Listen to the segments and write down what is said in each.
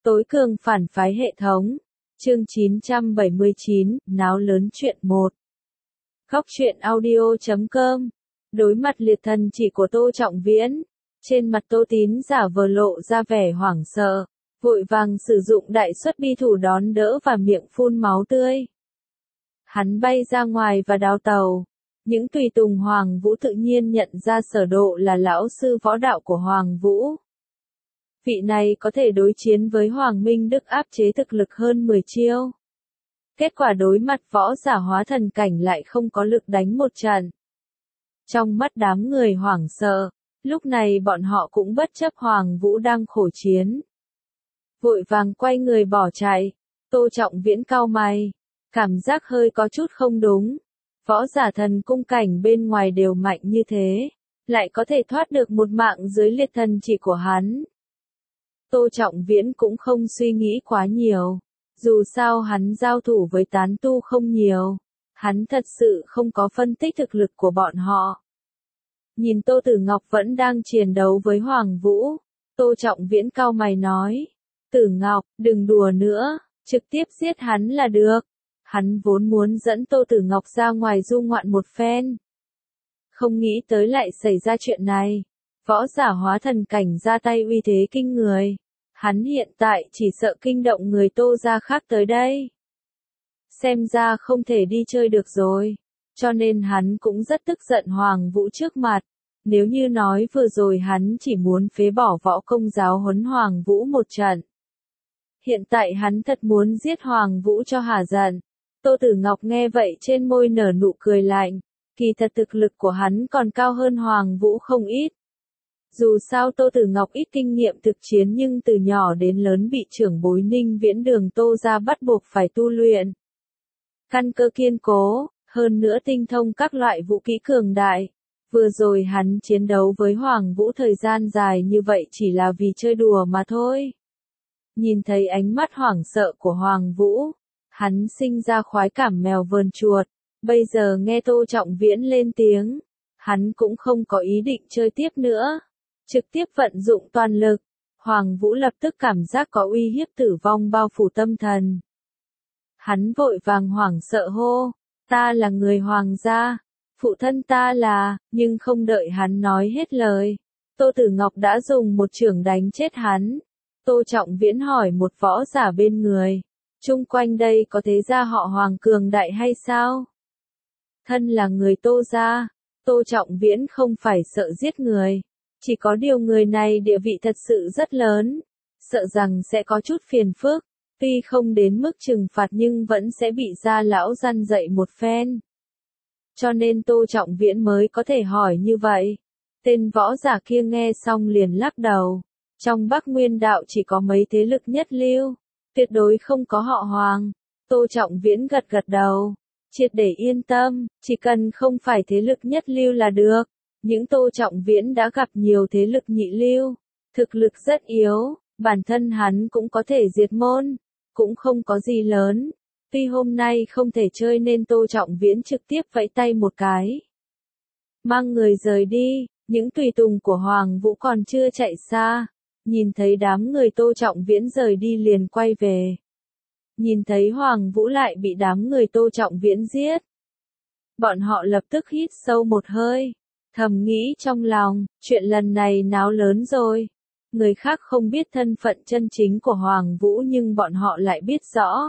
Tối cường phản phái hệ thống. Chương 979, náo lớn chuyện 1. Góc truyện audio.com. Đối mặt liệt thần chỉ của Tô Trọng Viễn, trên mặt Tô Tín giả vờ lộ ra vẻ hoảng sợ, vội vàng sử dụng đại suất bi thủ đón đỡ và miệng phun máu tươi. Hắn bay ra ngoài và đào tàu. Những tùy tùng Hoàng Vũ tự nhiên nhận ra Sở Độ là lão sư võ đạo của Hoàng Vũ. Vị này có thể đối chiến với Hoàng Minh Đức áp chế thực lực hơn 10 chiêu. Kết quả đối mặt võ giả hóa thần cảnh lại không có lực đánh một trận. Trong mắt đám người hoảng sợ, lúc này bọn họ cũng bất chấp Hoàng Vũ đang khổ chiến. Vội vàng quay người bỏ chạy. Tô Trọng Viễn cau mày, cảm giác hơi có chút không đúng. Võ giả thần cung cảnh bên ngoài đều mạnh như thế, lại có thể thoát được một mạng dưới liệt thần chỉ của hắn. Tô Trọng Viễn cũng không suy nghĩ quá nhiều, dù sao hắn giao thủ với tán tu không nhiều, hắn thật sự không có phân tích thực lực của bọn họ. Nhìn Tô Tử Ngọc vẫn đang chiến đấu với Hoàng Vũ, Tô Trọng Viễn cau mày nói, Tử Ngọc, đừng đùa nữa, trực tiếp giết hắn là được. Hắn vốn muốn dẫn Tô Tử Ngọc ra ngoài du ngoạn một phen. Không nghĩ tới lại xảy ra chuyện này. Võ giả hóa thần cảnh ra tay uy thế kinh người. Hắn hiện tại chỉ sợ kinh động người Tô gia khác tới đây. Xem ra không thể đi chơi được rồi. Cho nên hắn cũng rất tức giận Hoàng Vũ trước mặt. Nếu như nói vừa rồi hắn chỉ muốn phế bỏ võ công giáo huấn Hoàng Vũ một trận. Hiện tại hắn thật muốn giết Hoàng Vũ cho hả giận. Tô Tử Ngọc nghe vậy trên môi nở nụ cười lạnh, kỳ thật thực lực của hắn còn cao hơn Hoàng Vũ không ít. Dù sao Tô Tử Ngọc ít kinh nghiệm thực chiến nhưng từ nhỏ đến lớn bị trưởng bối Ninh Viễn Đường Tô gia bắt buộc phải tu luyện. Căn cơ kiên cố, hơn nữa tinh thông các loại vũ kỹ cường đại. Vừa rồi hắn chiến đấu với Hoàng Vũ thời gian dài như vậy chỉ là vì chơi đùa mà thôi. Nhìn thấy ánh mắt hoảng sợ của Hoàng Vũ, hắn sinh ra khoái cảm mèo vờn chuột, bây giờ nghe Tô Trọng Viễn lên tiếng, hắn cũng không có ý định chơi tiếp nữa, trực tiếp vận dụng toàn lực, Hoàng Vũ lập tức cảm giác có uy hiếp tử vong bao phủ tâm thần. Hắn vội vàng hoảng sợ hô, ta là người Hoàng gia, phụ thân ta là, nhưng không đợi hắn nói hết lời, Tô Tử Ngọc đã dùng một chưởng đánh chết hắn. Tô Trọng Viễn hỏi một võ giả bên người. Chung quanh đây có thế gia họ Hoàng cường đại hay sao? Thân là người Tô gia, Tô Trọng Viễn không phải sợ giết người. Chỉ có điều người này địa vị thật sự rất lớn. Sợ rằng sẽ có chút phiền phức. Tuy không đến mức trừng phạt nhưng vẫn sẽ bị gia lão răn dạy một phen. Cho nên Tô Trọng Viễn mới có thể hỏi như vậy. Tên võ giả kia nghe xong liền lắc đầu. Trong Bắc Nguyên đạo chỉ có mấy thế lực nhất lưu. Tuyệt đối không có họ Hoàng. Tô Trọng Viễn gật gật đầu. Triệt để yên tâm, chỉ cần không phải thế lực nhất lưu là được. Những Tô Trọng Viễn đã gặp nhiều thế lực nhị lưu. Thực lực rất yếu, bản thân hắn cũng có thể diệt môn. Cũng không có gì lớn. Tuy hôm nay không thể chơi nên Tô Trọng Viễn trực tiếp vẫy tay một cái. Mang người rời đi, những tùy tùng của Hoàng Vũ còn chưa chạy xa. Nhìn thấy đám người Tô Trọng Viễn rời đi liền quay về. Nhìn thấy Hoàng Vũ lại bị đám người Tô Trọng Viễn giết. Bọn họ lập tức hít sâu một hơi. Thầm nghĩ trong lòng, chuyện lần này náo lớn rồi. Người khác không biết thân phận chân chính của Hoàng Vũ nhưng bọn họ lại biết rõ.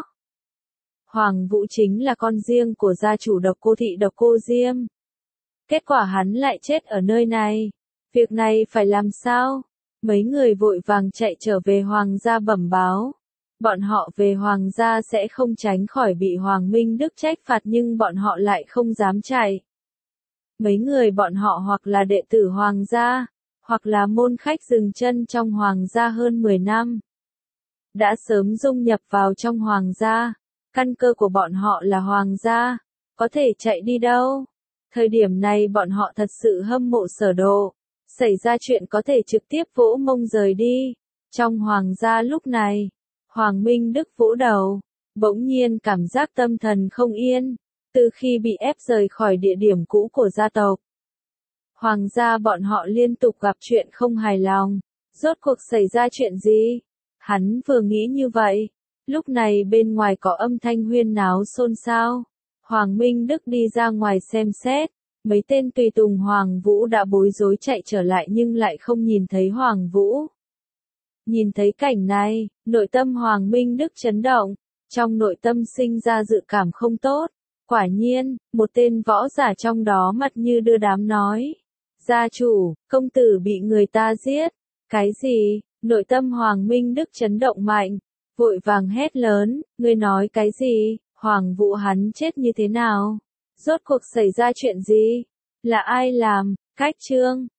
Hoàng Vũ chính là con riêng của gia chủ Độc Cô Thị Độc Cô Diêm. Kết quả hắn lại chết ở nơi này. Việc này phải làm sao? Mấy người vội vàng chạy trở về Hoàng gia bẩm báo. Bọn họ về Hoàng gia sẽ không tránh khỏi bị Hoàng Minh Đức trách phạt nhưng bọn họ lại không dám chạy. Mấy người bọn họ hoặc là đệ tử Hoàng gia, hoặc là môn khách dừng chân trong Hoàng gia hơn 10 năm. Đã sớm dung nhập vào trong Hoàng gia, căn cơ của bọn họ là Hoàng gia, có thể chạy đi đâu. Thời điểm này bọn họ thật sự hâm mộ Sở Độ. Xảy ra chuyện có thể trực tiếp vỗ mông rời đi. Trong Hoàng gia lúc này, Hoàng Minh Đức vỗ đầu, bỗng nhiên cảm giác tâm thần không yên, từ khi bị ép rời khỏi địa điểm cũ của gia tộc. Hoàng gia bọn họ liên tục gặp chuyện không hài lòng, rốt cuộc xảy ra chuyện gì? Hắn vừa nghĩ như vậy, lúc này bên ngoài có âm thanh huyên náo xôn xao. Hoàng Minh Đức đi ra ngoài xem xét, mấy tên tùy tùng Hoàng Vũ đã bối rối chạy trở lại nhưng lại không nhìn thấy Hoàng Vũ. Nhìn thấy cảnh này, nội tâm Hoàng Minh Đức chấn động, trong nội tâm sinh ra dự cảm không tốt. Quả nhiên, một tên võ giả trong đó mặt như đưa đám nói. Gia chủ, công tử bị người ta giết. Cái gì? Nội tâm Hoàng Minh Đức chấn động mạnh, vội vàng hét lớn, ngươi nói cái gì? Hoàng Vũ hắn chết như thế nào? Rốt cuộc xảy ra chuyện gì? Là ai làm? Cách chương